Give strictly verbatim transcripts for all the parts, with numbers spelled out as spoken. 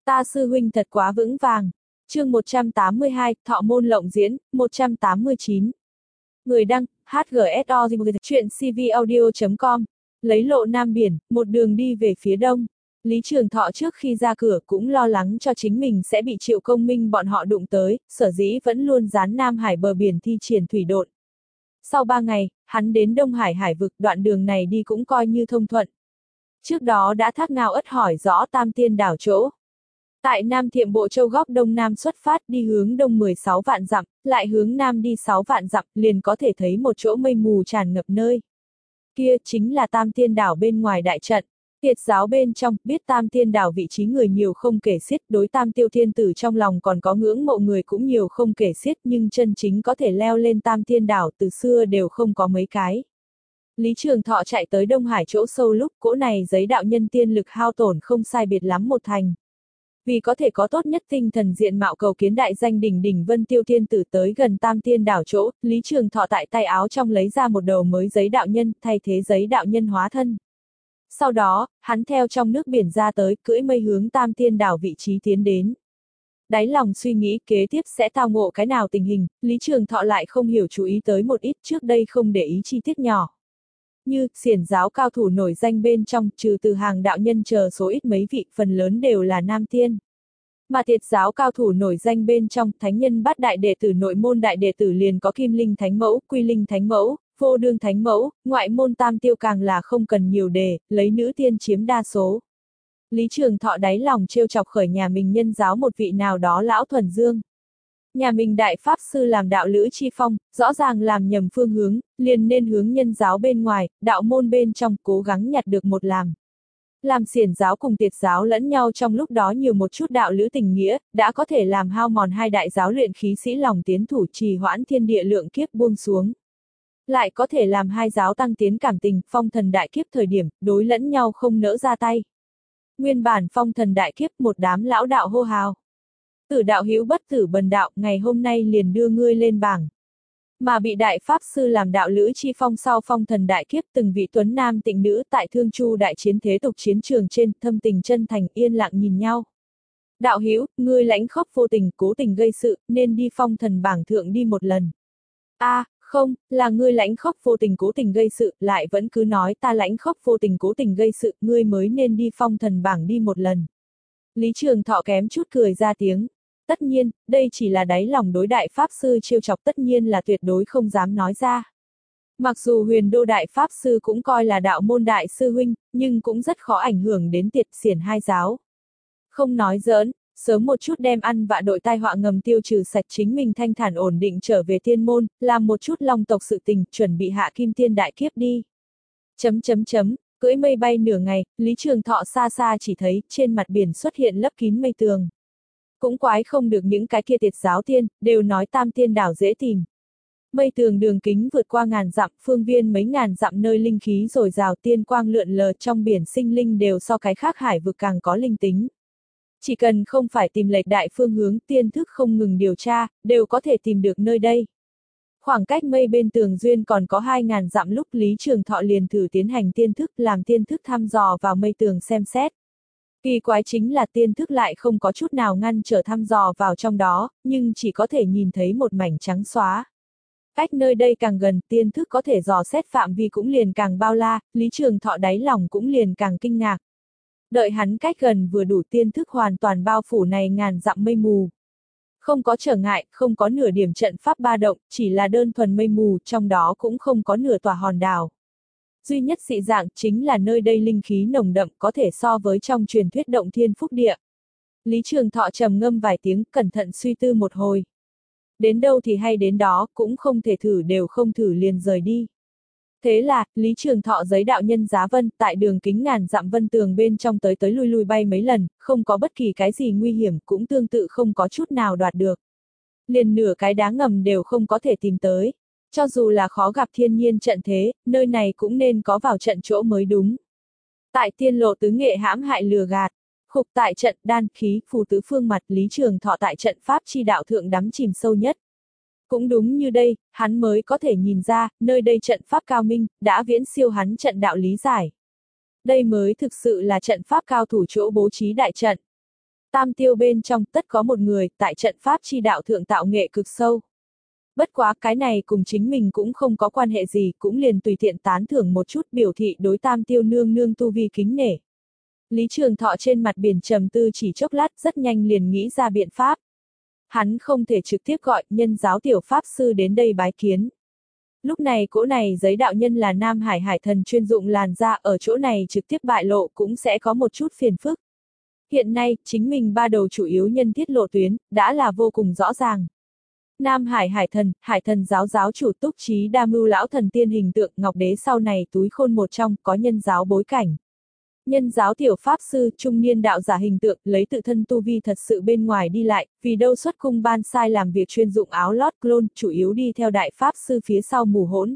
Ta sư huynh thật quá vững vàng. Chương một trăm tám mươi hai, Thọ môn lộng diễn, một trăm tám mươi chín. Người đăng, hát giê ét o chuyện cvaudio chấm com. Lấy lộ Nam Biển, một đường đi về phía đông. Lý Trường Thọ trước khi ra cửa cũng lo lắng cho chính mình sẽ bị Triệu Công Minh bọn họ đụng tới, sở dĩ vẫn luôn dán Nam Hải bờ biển thi triển thủy độn. Sau ba ngày, hắn đến Đông Hải hải vực, đoạn đường này đi cũng coi như thông thuận. Trước đó đã thác ngao ất hỏi rõ Tam Tiên đảo chỗ. Tại Nam Thiệm Bộ Châu góc đông nam xuất phát đi hướng đông mười sáu vạn dặm, lại hướng nam đi sáu vạn dặm, liền có thể thấy một chỗ mây mù tràn ngập nơi. Kia chính là Tam Tiên đảo bên ngoài đại trận. Tiệt giáo bên trong, biết Tam Tiên đảo vị trí người nhiều không kể xiết, đối Tam Tiêu Thiên Tử trong lòng còn có ngưỡng mộ người cũng nhiều không kể xiết, nhưng chân chính có thể leo lên Tam Tiên đảo từ xưa đều không có mấy cái. Lý Trường Thọ chạy tới Đông Hải chỗ sâu lúc cỗ này giấy đạo nhân tiên lực hao tổn không sai biệt lắm một thành. Vì có thể có tốt nhất tinh thần diện mạo cầu kiến đại danh đỉnh đỉnh Vân Tiêu Thiên Tử tới gần Tam Tiên đảo chỗ, Lý Trường Thọ tại tay áo trong lấy ra một đầu mới giấy đạo nhân, thay thế giấy đạo nhân hóa thân. Sau đó, hắn theo trong nước biển ra tới, cưỡi mây hướng Tam Tiên đảo vị trí tiến đến. Đáy lòng suy nghĩ kế tiếp sẽ tao ngộ cái nào tình hình, Lý Trường Thọ lại không hiểu chú ý tới một ít trước đây không để ý chi tiết nhỏ. Như, xiển giáo cao thủ nổi danh bên trong, trừ từ hàng đạo nhân chờ số ít mấy vị, phần lớn đều là nam tiên. Mà tiệt giáo cao thủ nổi danh bên trong, thánh nhân bát đại đệ tử nội môn đại đệ tử liền có Kim Linh Thánh Mẫu, Quy Linh Thánh Mẫu, Vô Đương Thánh Mẫu, ngoại môn tam tiêu càng là không cần nhiều đề, lấy nữ tiên chiếm đa số. Lý Trường Thọ đáy lòng trêu chọc khởi nhà mình nhân giáo một vị nào đó lão thuần dương. Nhà mình đại pháp sư làm đạo lữ chi phong, rõ ràng làm nhầm phương hướng, liền nên hướng nhân giáo bên ngoài, đạo môn bên trong cố gắng nhặt được một làm. Làm xiển giáo cùng tiệt giáo lẫn nhau trong lúc đó nhiều một chút đạo lữ tình nghĩa, đã có thể làm hao mòn hai đại giáo luyện khí sĩ lòng tiến thủ trì hoãn thiên địa lượng kiếp buông xuống. Lại có thể làm hai giáo tăng tiến cảm tình, phong thần đại kiếp thời điểm, đối lẫn nhau không nỡ ra tay. Nguyên bản phong thần đại kiếp một đám lão đạo hô hào. Tử đạo hữu bất tử bần đạo, ngày hôm nay liền đưa ngươi lên bảng. Mà bị đại pháp sư làm đạo lữ chi phong sau phong thần đại kiếp từng vị tuấn nam tịnh nữ tại Thương Chu đại chiến thế tục chiến trường trên, thâm tình chân thành yên lặng nhìn nhau. Đạo hữu, ngươi lãnh khốc vô tình, cố tình gây sự, nên đi phong thần bảng thượng đi một lần. A, à, không, là ngươi lãnh khốc vô tình cố tình gây sự, lại vẫn cứ nói ta lãnh khốc vô tình cố tình gây sự, ngươi mới nên đi phong thần bảng đi một lần. Lý Trường Thọ kém chút cười ra tiếng. Tất nhiên, đây chỉ là đáy lòng đối đại pháp sư trêu chọc, tất nhiên là tuyệt đối không dám nói ra. Mặc dù Huyền Đô đại pháp sư cũng coi là đạo môn đại sư huynh, nhưng cũng rất khó ảnh hưởng đến tiệt xiển hai giáo. Không nói giỡn, sớm một chút đem ăn vạ đội tai họa ngầm tiêu trừ sạch chính mình thanh thản ổn định trở về tiên môn, làm một chút long tộc sự tình, chuẩn bị hạ kim tiên đại kiếp đi. Chấm chấm chấm, cưỡi mây bay nửa ngày, Lý Trường Thọ xa xa chỉ thấy trên mặt biển xuất hiện lấp kín mây tường. Cũng quái không được những cái kia tiệt giáo tiên, đều nói Tam Tiên đảo dễ tìm. Mây tường đường kính vượt qua ngàn dặm, phương viên mấy ngàn dặm nơi linh khí dồi dào tiên quang lượn lờ trong biển sinh linh đều so cái khác hải vực càng có linh tính. Chỉ cần không phải tìm lệch đại phương hướng tiên thức không ngừng điều tra, đều có thể tìm được nơi đây. Khoảng cách mây bên tường duyên còn có hai ngàn dặm lúc Lý Trường Thọ liền thử tiến hành tiên thức làm tiên thức thăm dò vào mây tường xem xét. Kỳ quái chính là tiên thức lại không có chút nào ngăn trở thăm dò vào trong đó, nhưng chỉ có thể nhìn thấy một mảnh trắng xóa. Cách nơi đây càng gần, tiên thức có thể dò xét phạm vi cũng liền càng bao la, Lý Trường Thọ đáy lòng cũng liền càng kinh ngạc. Đợi hắn cách gần vừa đủ tiên thức hoàn toàn bao phủ này ngàn dặm mây mù. Không có trở ngại, không có nửa điểm trận pháp ba động, chỉ là đơn thuần mây mù, trong đó cũng không có nửa tòa hòn đảo. Duy nhất dị dạng chính là nơi đây linh khí nồng đậm có thể so với trong truyền thuyết động thiên phúc địa. Lý Trường Thọ trầm ngâm vài tiếng, cẩn thận suy tư một hồi. Đến đâu thì hay đến đó, cũng không thể thử đều không thử liền rời đi. Thế là, Lý Trường Thọ giấy đạo nhân giá vân, tại đường kính ngàn dặm vân tường bên trong tới tới lui lui bay mấy lần, không có bất kỳ cái gì nguy hiểm, cũng tương tự không có chút nào đoạt được. Liền nửa cái đá ngầm đều không có thể tìm tới. Cho dù là khó gặp thiên nhiên trận thế, nơi này cũng nên có vào trận chỗ mới đúng. Tại tiên lộ tứ nghệ hãm hại lừa gạt, khục tại trận đan khí phù tứ phương mặt Lý Trường Thọ tại trận pháp chi đạo thượng đắm chìm sâu nhất. Cũng đúng như đây, hắn mới có thể nhìn ra, nơi đây trận pháp cao minh, đã viễn siêu hắn trận đạo lý giải. Đây mới thực sự là trận pháp cao thủ chỗ bố trí đại trận. Tam tiêu bên trong tất có một người, tại trận pháp chi đạo thượng tạo nghệ cực sâu. Bất quá cái này cùng chính mình cũng không có quan hệ gì, cũng liền tùy tiện tán thưởng một chút biểu thị đối tam tiêu nương nương tu vi kính nể. Lý Trường Thọ trên mặt biển trầm tư chỉ chốc lát rất nhanh liền nghĩ ra biện pháp. Hắn không thể trực tiếp gọi nhân giáo tiểu pháp sư đến đây bái kiến. Lúc này cỗ này giấy đạo nhân là Nam Hải hải thần chuyên dụng làn da, ở chỗ này trực tiếp bại lộ cũng sẽ có một chút phiền phức. Hiện nay, chính mình ba đầu chủ yếu nhân tiết lộ tuyến, đã là vô cùng rõ ràng. Nam Hải hải thần, hải thần giáo giáo chủ Túc Trí Đa Mưu lão thần tiên hình tượng Ngọc Đế sau này túi khôn một trong, có nhân giáo bối cảnh. Nhân giáo tiểu pháp sư, trung niên đạo giả hình tượng, lấy tự thân tu vi thật sự bên ngoài đi lại, vì đâu xuất cung ban sai làm việc chuyên dụng áo lót clone, chủ yếu đi theo đại pháp sư phía sau mù hỗn.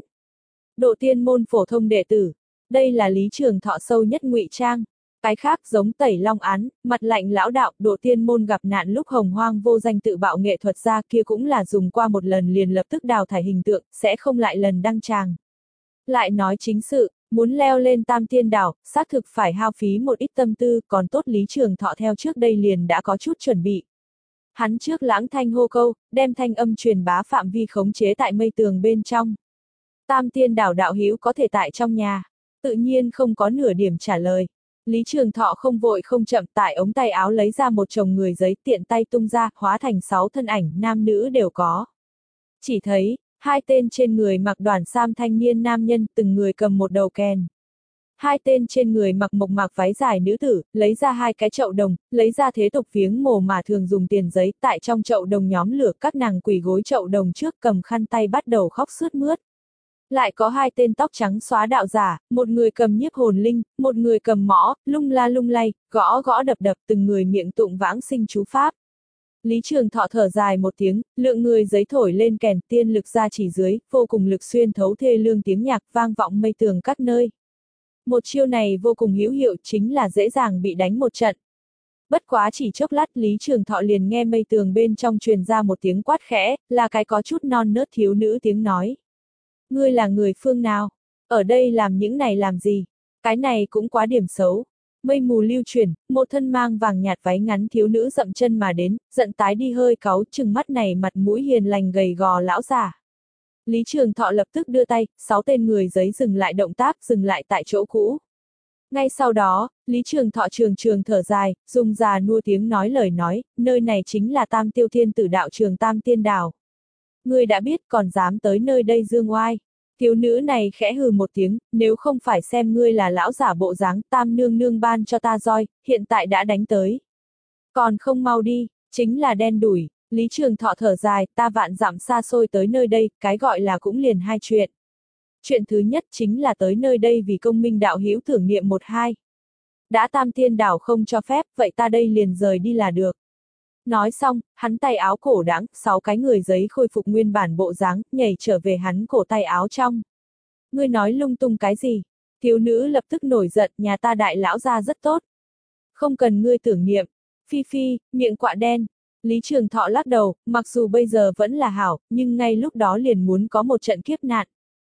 Độ tiên môn phổ thông đệ tử. Đây là Lý Trường Thọ sâu nhất ngụy trang. Cái khác giống tẩy long án, mặt lạnh lão đạo, độ tiên môn gặp nạn lúc hồng hoang vô danh tự bạo nghệ thuật ra kia cũng là dùng qua một lần liền lập tức đào thải hình tượng, sẽ không lại lần đăng tràng. Lại nói chính sự, muốn leo lên tam tiên đảo, xác thực phải hao phí một ít tâm tư, còn tốt Lý Trường Thọ theo trước đây liền đã có chút chuẩn bị. Hắn trước lãng thanh hô câu, đem thanh âm truyền bá phạm vi khống chế tại mây tường bên trong. Tam tiên đảo đạo hữu có thể tại trong nhà, tự nhiên không có nửa điểm trả lời. Lý Trường Thọ không vội không chậm tại ống tay áo lấy ra một chồng người giấy tiện tay tung ra, hóa thành sáu thân ảnh, nam nữ đều có. Chỉ thấy, hai tên trên người mặc đoàn sam thanh niên nam nhân, từng người cầm một đầu kèn. Hai tên trên người mặc mộc mạc váy dài nữ tử, lấy ra hai cái chậu đồng, lấy ra thế tục viếng mồ mà thường dùng tiền giấy, tại trong chậu đồng nhóm lửa các nàng quỳ gối chậu đồng trước cầm khăn tay bắt đầu khóc sướt mướt. Lại có hai tên tóc trắng xóa đạo giả, một người cầm nhiếp hồn linh, một người cầm mõ, lung la lung lay, gõ gõ đập đập, từng người miệng tụng vãng sinh chú pháp. Lý Trường Thọ thở dài một tiếng, lượng người giấy thổi lên kèn, tiên lực ra chỉ dưới, vô cùng lực xuyên thấu thê lương tiếng nhạc vang vọng mây tường các nơi. Một chiêu này vô cùng hữu hiệu, chính là dễ dàng bị đánh một trận. Bất quá chỉ chốc lát Lý Trường Thọ liền nghe mây tường bên trong truyền ra một tiếng quát khẽ, là cái có chút non nớt thiếu nữ tiếng nói. Ngươi là người phương nào? Ở đây làm những này làm gì? Cái này cũng quá điểm xấu. Mây mù lưu chuyển, một thân mang vàng nhạt váy ngắn thiếu nữ dậm chân mà đến, giận tái đi hơi cáu, trừng mắt này mặt mũi hiền lành gầy gò lão già. Lý Trường Thọ lập tức đưa tay, sáu tên người giấy dừng lại động tác, dừng lại tại chỗ cũ. Ngay sau đó, Lý Trường Thọ trường trường thở dài, dùng già nua tiếng nói lời nói, nơi này chính là Tam Tiêu Thiên Tử đạo trường Tam Tiên Đảo. Ngươi đã biết còn dám tới nơi đây dương oai. Thiếu nữ này khẽ hừ một tiếng, nếu không phải xem ngươi là lão giả bộ dáng, Tam nương nương ban cho ta roi, hiện tại đã đánh tới. Còn không mau đi, chính là đen đủi. Lý Trường Thọ thở dài, ta vạn dặm xa xôi tới nơi đây, cái gọi là cũng liền hai chuyện. Chuyện thứ nhất chính là tới nơi đây vì công minh đạo hữu thưởng niệm một hai. Đã Tam Tiên Đảo không cho phép, vậy ta đây liền rời đi là được. Nói xong, hắn tay áo cổ đãng, sáu cái người giấy khôi phục nguyên bản bộ dáng, nhảy trở về hắn cổ tay áo trong. Ngươi nói lung tung cái gì? Thiếu nữ lập tức nổi giận, nhà ta đại lão gia rất tốt. Không cần ngươi tưởng niệm. Phi phi, miệng quạ đen. Lý Trường Thọ lắc đầu, mặc dù bây giờ vẫn là hảo, nhưng ngay lúc đó liền muốn có một trận kiếp nạn.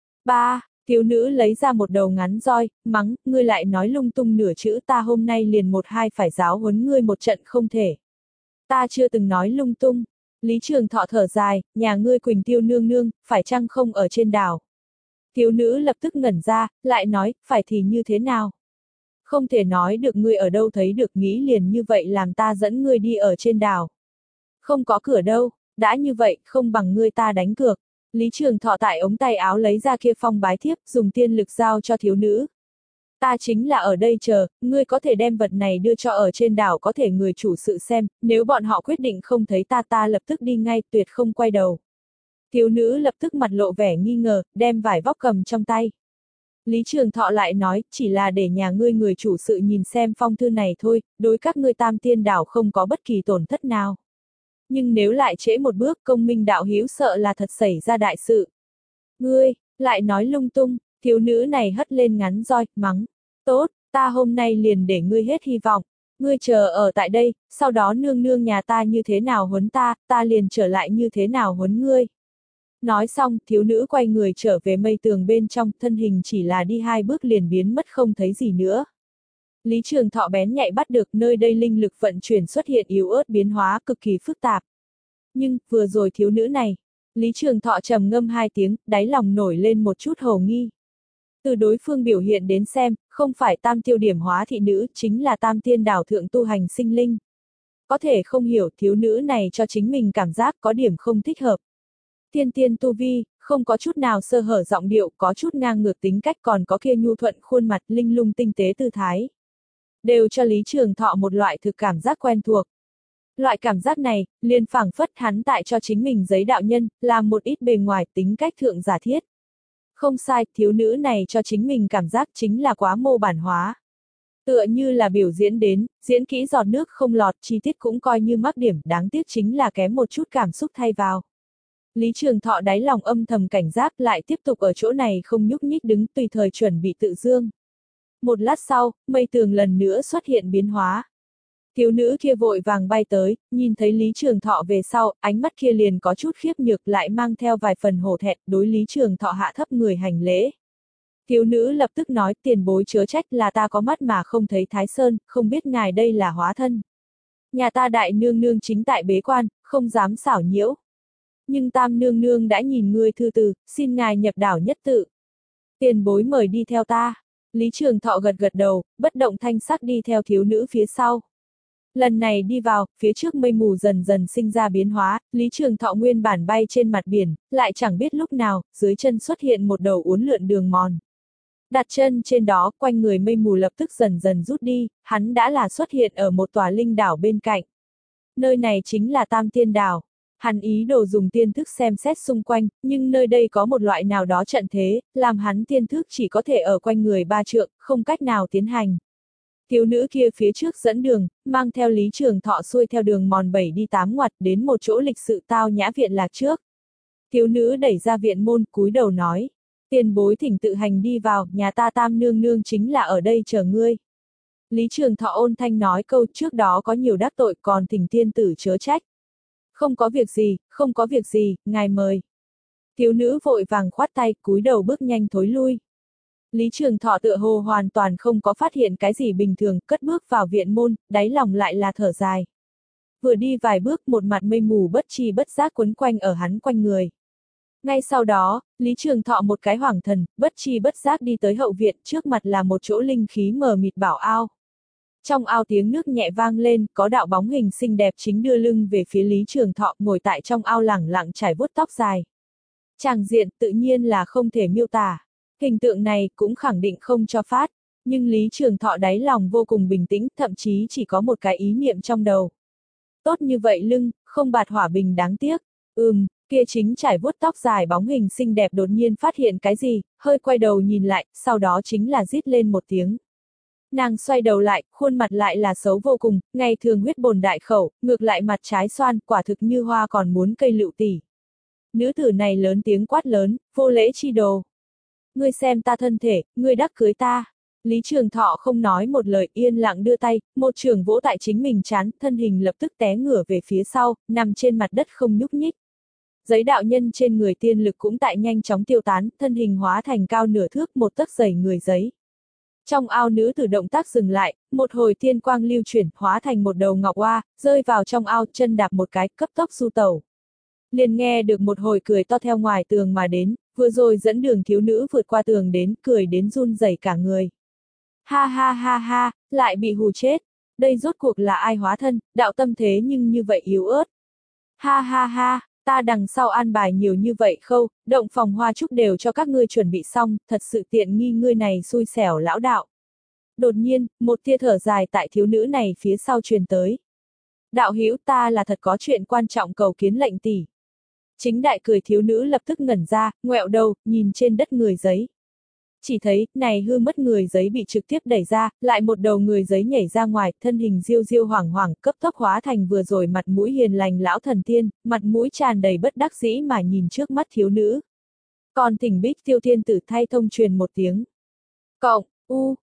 Ba, thiếu nữ lấy ra một đầu ngắn roi, mắng, ngươi lại nói lung tung nửa chữ, ta hôm nay liền một hai phải giáo huấn ngươi một trận không thể. Ta chưa từng nói lung tung. Lý Trường Thọ thở dài, nhà ngươi Quỳnh Tiêu nương nương, phải chăng không ở trên đảo. Thiếu nữ lập tức ngẩn ra, lại nói, phải thì như thế nào? Không thể nói được ngươi ở đâu thấy được, nghĩ liền như vậy làm ta dẫn ngươi đi ở trên đảo. Không có cửa đâu, đã như vậy, không bằng ngươi ta đánh cược. Lý Trường Thọ tại ống tay áo lấy ra kia phong bái thiếp, dùng tiên lực giao cho thiếu nữ. Ta chính là ở đây chờ, ngươi có thể đem vật này đưa cho ở trên đảo có thể người chủ sự xem, nếu bọn họ quyết định không thấy ta ta lập tức đi ngay, tuyệt không quay đầu. Thiếu nữ lập tức mặt lộ vẻ nghi ngờ, đem vải vóc cầm trong tay. Lý Trường Thọ lại nói, chỉ là để nhà ngươi người chủ sự nhìn xem phong thư này thôi, đối các ngươi Tam Tiên Đảo không có bất kỳ tổn thất nào. Nhưng nếu lại trễ một bước, công minh đạo hữu sợ là thật xảy ra đại sự. Ngươi, lại nói lung tung. Thiếu nữ này hất lên ngắn roi, mắng. Tốt, ta hôm nay liền để ngươi hết hy vọng. Ngươi chờ ở tại đây, sau đó nương nương nhà ta như thế nào huấn ta, ta liền trở lại như thế nào huấn ngươi. Nói xong, thiếu nữ quay người trở về mây tường bên trong, thân hình chỉ là đi hai bước liền biến mất không thấy gì nữa. Lý Trường Thọ bén nhạy bắt được nơi đây linh lực vận chuyển xuất hiện yếu ớt biến hóa cực kỳ phức tạp. Nhưng, vừa rồi thiếu nữ này, Lý Trường Thọ trầm ngâm hai tiếng, đáy lòng nổi lên một chút hồ nghi. Từ đối phương biểu hiện đến xem, không phải tam tiêu điểm hóa thị nữ, chính là tam tiên đảo thượng tu hành sinh linh. Có thể không hiểu thiếu nữ này cho chính mình cảm giác có điểm không thích hợp. Tiên tiên tu vi, không có chút nào sơ hở giọng điệu, có chút ngang ngược tính cách, còn có kia nhu thuận khuôn mặt linh lung tinh tế tư thái. Đều cho Lý Trường Thọ một loại thực cảm giác quen thuộc. Loại cảm giác này, liền phảng phất hắn tại cho chính mình giấy đạo nhân, làm một ít bề ngoài tính cách thượng giả thiết. Không sai, thiếu nữ này cho chính mình cảm giác chính là quá mô bản hóa. Tựa như là biểu diễn đến, diễn kỹ giọt nước không lọt, chi tiết cũng coi như mắc điểm, đáng tiếc chính là kém một chút cảm xúc thay vào. Lý Trường Thọ đáy lòng âm thầm cảnh giác, lại tiếp tục ở chỗ này không nhúc nhích đứng, tùy thời chuẩn bị tự dương. Một lát sau, mây tường lần nữa xuất hiện biến hóa. Thiếu nữ kia vội vàng bay tới, nhìn thấy Lý Trường Thọ về sau, ánh mắt kia liền có chút khiếp nhược, lại mang theo vài phần hổ thẹn, đối Lý Trường Thọ hạ thấp người hành lễ. Thiếu nữ lập tức nói, tiền bối chớ trách, là ta có mắt mà không thấy Thái Sơn, không biết ngài đây là hóa thân. Nhà ta đại nương nương chính tại bế quan, không dám xảo nhiễu. Nhưng tam nương nương đã nhìn ngươi thư từ, xin ngài nhập đảo nhất tự. Tiền bối mời đi theo ta. Lý Trường Thọ gật gật đầu, bất động thanh sắc đi theo thiếu nữ phía sau. Lần này đi vào, phía trước mây mù dần dần sinh ra biến hóa, Lý Trường Thọ nguyên bản bay trên mặt biển, lại chẳng biết lúc nào, dưới chân xuất hiện một đầu uốn lượn đường mòn. Đặt chân trên đó, quanh người mây mù lập tức dần dần rút đi, hắn đã là xuất hiện ở một tòa linh đảo bên cạnh. Nơi này chính là Tam Tiên Đảo. Hắn ý đồ dùng tiên thức xem xét xung quanh, nhưng nơi đây có một loại nào đó trận thế, làm hắn tiên thức chỉ có thể ở quanh người ba trượng, không cách nào tiến hành. Thiếu nữ kia phía trước dẫn đường, mang theo Lý Trường Thọ xuôi theo đường mòn bảy đi tám ngoặt đến một chỗ lịch sự tao nhã viện lạc trước. Thiếu nữ đẩy ra viện môn, cúi đầu nói, tiền bối thỉnh tự hành đi vào, nhà ta tam nương nương chính là ở đây chờ ngươi. Lý Trường Thọ ôn thanh nói câu trước đó có nhiều đắc tội, còn thỉnh tiên tử chớ trách. Không có việc gì, không có việc gì, ngài mời. Thiếu nữ vội vàng khoát tay, cúi đầu bước nhanh thối lui. Lý Trường Thọ tựa hồ hoàn toàn không có phát hiện cái gì bình thường, cất bước vào viện môn, đáy lòng lại là thở dài. Vừa đi vài bước, một mặt mây mù bất tri bất giác quấn quanh ở hắn quanh người. Ngay sau đó, Lý Trường Thọ một cái hoảng thần, bất tri bất giác đi tới hậu viện, trước mặt là một chỗ linh khí mờ mịt bảo ao. Trong ao tiếng nước nhẹ vang lên, có đạo bóng hình xinh đẹp chính đưa lưng về phía Lý Trường Thọ, ngồi tại trong ao lẳng lặng trải vuốt tóc dài. Tràng diện tự nhiên là không thể miêu tả. Hình tượng này cũng khẳng định không cho phát, nhưng Lý Trường Thọ đáy lòng vô cùng bình tĩnh, thậm chí chỉ có một cái ý niệm trong đầu. Tốt như vậy lưng, không bạt hỏa bình đáng tiếc. Ừm, kia chính trải vuốt tóc dài bóng hình xinh đẹp đột nhiên phát hiện cái gì, hơi quay đầu nhìn lại, sau đó chính là rít lên một tiếng. Nàng xoay đầu lại, khuôn mặt lại là xấu vô cùng, ngày thường huyết bồn đại khẩu, ngược lại mặt trái xoan, quả thực như hoa còn muốn cây lựu tỉ. Nữ tử này lớn tiếng quát lớn, vô lễ chi đồ. Ngươi xem ta thân thể, ngươi đắc cưới ta. Lý Trường Thọ không nói một lời, yên lặng đưa tay, một trường vỗ tại chính mình trán, thân hình lập tức té ngửa về phía sau, nằm trên mặt đất không nhúc nhích. Giấy đạo nhân trên người tiên lực cũng tại nhanh chóng tiêu tán, thân hình hóa thành cao nửa thước một tấc dày người giấy. Trong ao nữ tử động tác dừng lại, một hồi tiên quang lưu chuyển, hóa thành một đầu ngọc oa, rơi vào trong ao, chân đạp một cái, cấp tốc du tẩu. Liền nghe được một hồi cười to theo ngoài tường mà đến, vừa rồi dẫn đường thiếu nữ vượt qua tường đến, cười đến run rẩy cả người. Ha ha ha ha, lại bị hù chết. Đây rốt cuộc là ai hóa thân, đạo tâm thế nhưng như vậy yếu ớt. Ha ha ha, ta đằng sau an bài nhiều như vậy khâu, động phòng hoa trúc đều cho các ngươi chuẩn bị xong, thật sự tiện nghi ngươi này xui xẻo lão đạo. Đột nhiên, một tia thở dài tại thiếu nữ này phía sau truyền tới. Đạo hữu, ta là thật có chuyện quan trọng cầu kiến lệnh tỷ. Chính đại cười thiếu nữ lập tức ngẩn ra, ngoẹo đầu, nhìn trên đất người giấy. Chỉ thấy, này hư mất người giấy bị trực tiếp đẩy ra, lại một đầu người giấy nhảy ra ngoài, thân hình diêu diêu hoảng hoảng, cấp tốc hóa thành vừa rồi mặt mũi hiền lành lão thần tiên, mặt mũi tràn đầy bất đắc dĩ mà nhìn trước mắt thiếu nữ. Còn thỉnh Bích Tiêu Thiên Tử thay thông truyền một tiếng. Cộng, u,